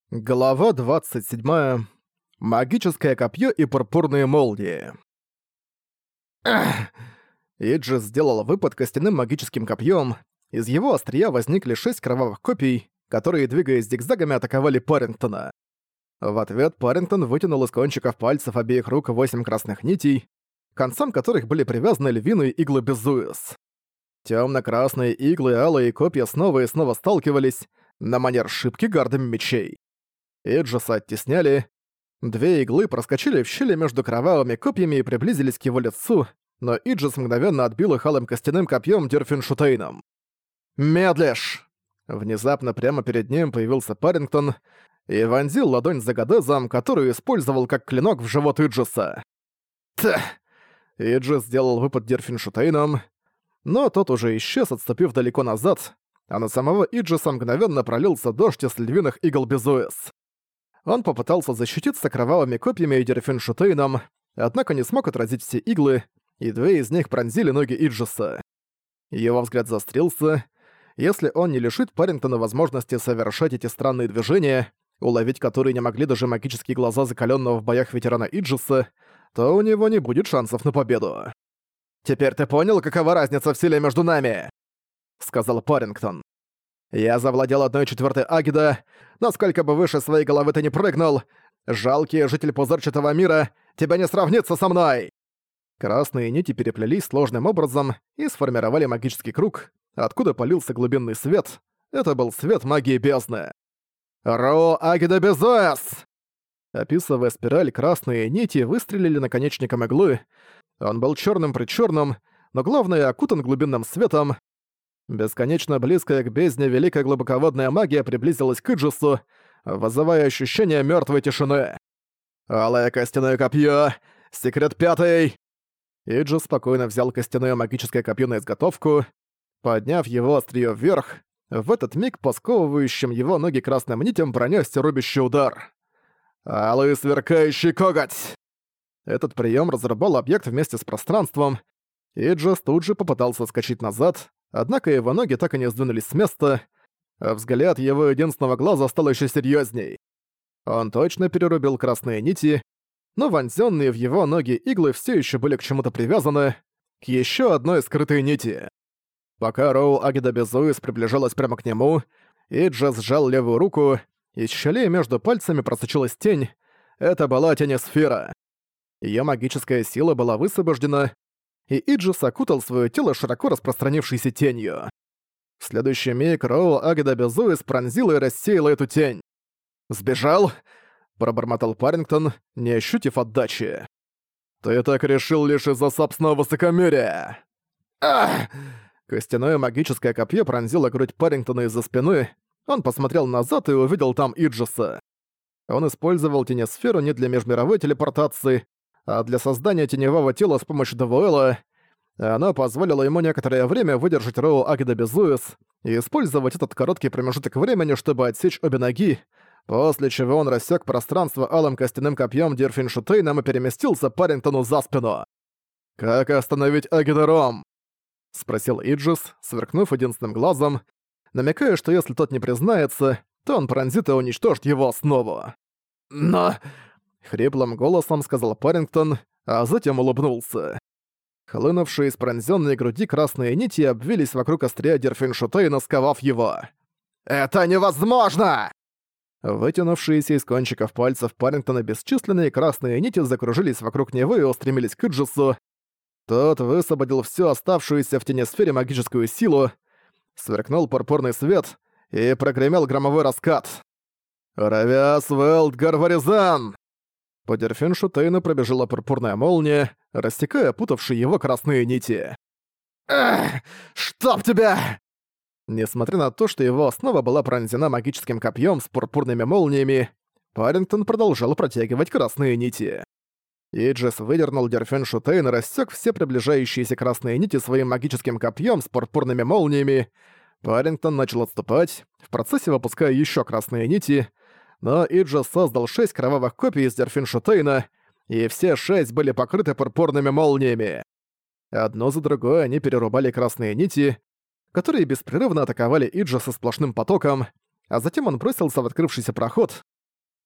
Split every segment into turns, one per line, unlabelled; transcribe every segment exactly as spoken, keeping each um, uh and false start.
Глава двадцать седьмая. Магическое копье и пурпурные молнии. Эх! Иджис сделал выпад костяным магическим копьем. Из его острия возникли шесть кровавых копий, которые, двигаясь зигзагами, атаковали Парингтона. В ответ Парингтон вытянул из кончиков пальцев обеих рук восемь красных нитей, к концам которых были привязаны львиные иглы Безуэс. Тёмно-красные иглы и алые копья снова и снова сталкивались на манер шипки гардами мечей. Иджиса оттесняли. Две иглы проскочили в щели между кровавыми копьями и приблизились к его лицу, но Иджис мгновенно отбил их алым костяным копьем Дюрфеншутейном. «Медлишь!» Внезапно прямо перед ним появился Парингтон и вонзил ладонь за Гадезом, которую использовал как клинок в живот Иджиса. «Тх!» Иджис сделал выпад Дюрфеншутейном, но тот уже исчез, отступив далеко назад, а на самого Иджиса мгновенно пролился дождь из львиных игл Безуэс. Он попытался защититься кровавыми копьями и Дюрфеншутейном, однако не смог отразить все иглы, и две из них пронзили ноги Иджиса. Его взгляд заострился. Если он не лишит Парингтона возможности совершать эти странные движения, уловить которые не могли даже магические глаза закаленного в боях ветерана Иджиса, то у него не будет шансов на победу. «Теперь ты понял, какова разница в силе между нами?» — сказал Парингтон. «Я завладел одной четвертой Агида, но сколько бы выше своей головы ты не прыгнул, жалкий житель пузырчатого мира, тебя не сравнится со мной!» Красные нити переплелись сложным образом и сформировали магический круг, откуда полился глубинный свет. Это был свет магии бездны. «Роу Агида Безуэс!» Описывая спираль, красные нити выстрелили наконечником иглы. Он был черным-причерным, но главное, окутан глубинным светом. Бесконечно близкая к бездне великая глубоководная магия приблизилась к Иджису, вызывая ощущение мертвой тишины. «Алое костяное копье! Секрет пятый!» Иджис спокойно взял костяное магическое копье на изготовку. Подняв его острие вверх, в этот миг по сковывающим его ноги красным нитям пронёсся рубящий удар. «Алый сверкающий коготь!» Этот прием разрубал объект вместе с пространством. Иджис тут же попытался скачать назад, однако его ноги так и не сдвинулись с места, а взгляд его единственного глаза стал еще серьезней. Он точно перерубил красные нити, но вонзённые в его ноги иглы все еще были к чему-то привязаны, к еще одной скрытой нити. Пока Роу Агида Безуэс приближалась прямо к нему, Иджис сжал левую руку, из щелей между пальцами просочилась тень. Это была тенесфера. Её магическая сила была высвобождена, и Иджис окутал своё тело широко распространившейся тенью. В следующий миг Роу Агида Безуэс пронзила и рассеяла эту тень. «Сбежал?» — пробормотал Парингтон, не ощутив отдачи. «Ты так решил лишь из-за собственного высокомерия!» «Ах!» Костяное магическое копье пронзило грудь Парингтона из-за спины. Он посмотрел назад и увидел там Иджиса. Он использовал тенесферу не для межмировой телепортации, а для создания теневого тела с помощью Девуэла. Она позволила ему некоторое время выдержать Роу Агида Безуэс и использовать этот короткий промежуток времени, чтобы отсечь обе ноги, после чего он рассек пространство алым костяным копьем Дюрфеншутейном и переместился Парингтону за спину. «Как остановить Агида Ром?» — спросил Иджис, сверкнув единственным глазом, намекая, что если тот не признается, то он пронзит и уничтожит его основу. «Но...» — хриплым голосом сказал Парингтон, а затем улыбнулся. Хлынувшие из пронзённой груди красные нити обвились вокруг острия Дюрфеншутейна, сковав его. «Это невозможно!» Вытянувшиеся из кончиков пальцев Парингтона бесчисленные красные нити закружились вокруг него и устремились к Иджису. Тот высвободил всю оставшуюся в тенесфере магическую силу, сверкнул пурпурный свет и прогремел громовой раскат. «Равиас Велт Гарваризан!» По Дюрфеншутейну пробежала пурпурная молния, рассекая опутавшие его красные нити. «Эх, чтоб тебя!» Несмотря на то, что его основа была пронзена магическим копьем с пурпурными молниями, Парингтон продолжал протягивать красные нити. Иджис выдернул Дюрфеншутейн и рассек все приближающиеся красные нити своим магическим копьем с пурпурными молниями. Парингтон начал отступать, в процессе выпуская еще красные нити, но Иджис создал шесть кровавых копий из Дюрфеншутейна, и все шесть были покрыты пурпурными молниями. Одно за другой они перерубали красные нити, которые беспрерывно атаковали Иджиса сплошным потоком, а затем он бросился в открывшийся проход,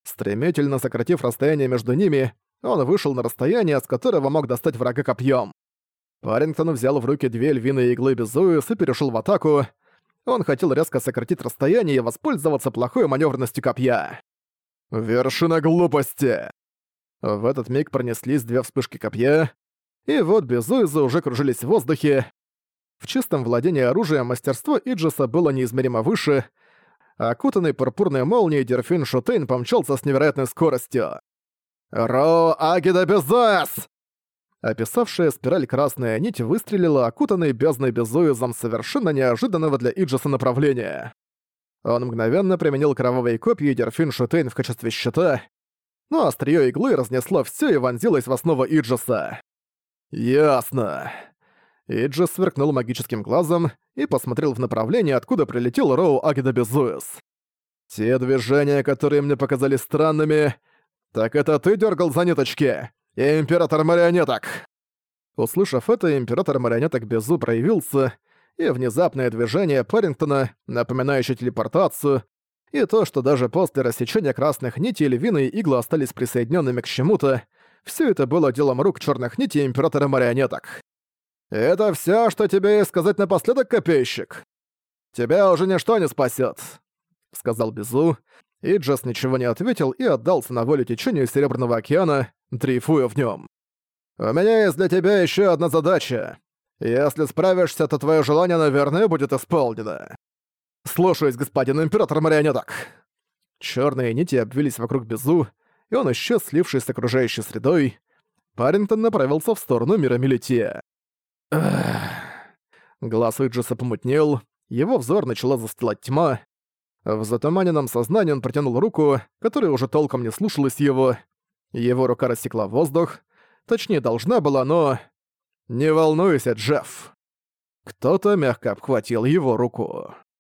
Стремительно сократив расстояние между ними, он вышел на расстояние, с которого мог достать врага копьем. Парингтон взял в руки две львиные иглы Безуэс и перешел в атаку. Он хотел резко сократить расстояние и воспользоваться плохой маневренностью копья. Вершина глупости! В этот миг пронеслись две вспышки копья, и вот Безуэзы уже кружились в воздухе. В чистом владении оружием мастерство Иджиса было неизмеримо выше, а окутанный пурпурной молнией Дерфин Шутейн помчался с невероятной скоростью. «Ро Агида Безуэс!» Описавшая спираль красная нить выстрелила окутанной бездной Безуэзом совершенно неожиданного для Иджиса направления. Он мгновенно применил кровавые копья и Дерфин Шутейн в качестве щита, но острие иглы разнесло всё и вонзилось в основу Иджиса. «Ясно». Иджис сверкнул магическим глазом и посмотрел в направлении, откуда прилетел Роу Агида Безуэс. «Те движения, которые мне показались странными, так это ты дёргал за ниточки, Император Марионеток!» Услышав это, Император Марионеток Безу проявился, и внезапное движение Парингтона, напоминающее телепортацию, и то, что даже после рассечения красных нитей львиные иглы остались присоединенными к чему-то, все это было делом рук черных нитей Императора Марионеток. «Это все, что тебе есть сказать напоследок, копейщик? Тебя уже ничто не спасет, сказал Безу. Иджис ничего не ответил и отдался на волю течению Серебряного океана, дрейфуя в нем. «У меня есть для тебя еще одна задача. Если справишься, то твое желание, наверное, будет исполнено». «Слушаюсь, господин Император Марионеток». Черные нити обвились вокруг Безу, и он исчез, слившись с окружающей средой. Парингтон направился в сторону мира Мелития. Глаз Иджиса помутнел, его взор начала застилать тьма. В затуманенном сознании он протянул руку, которая уже толком не слушалась его. Его рука рассекла воздух. Точнее, должна была, но... «Не волнуйся, Джефф». Кто-то мягко обхватил его руку.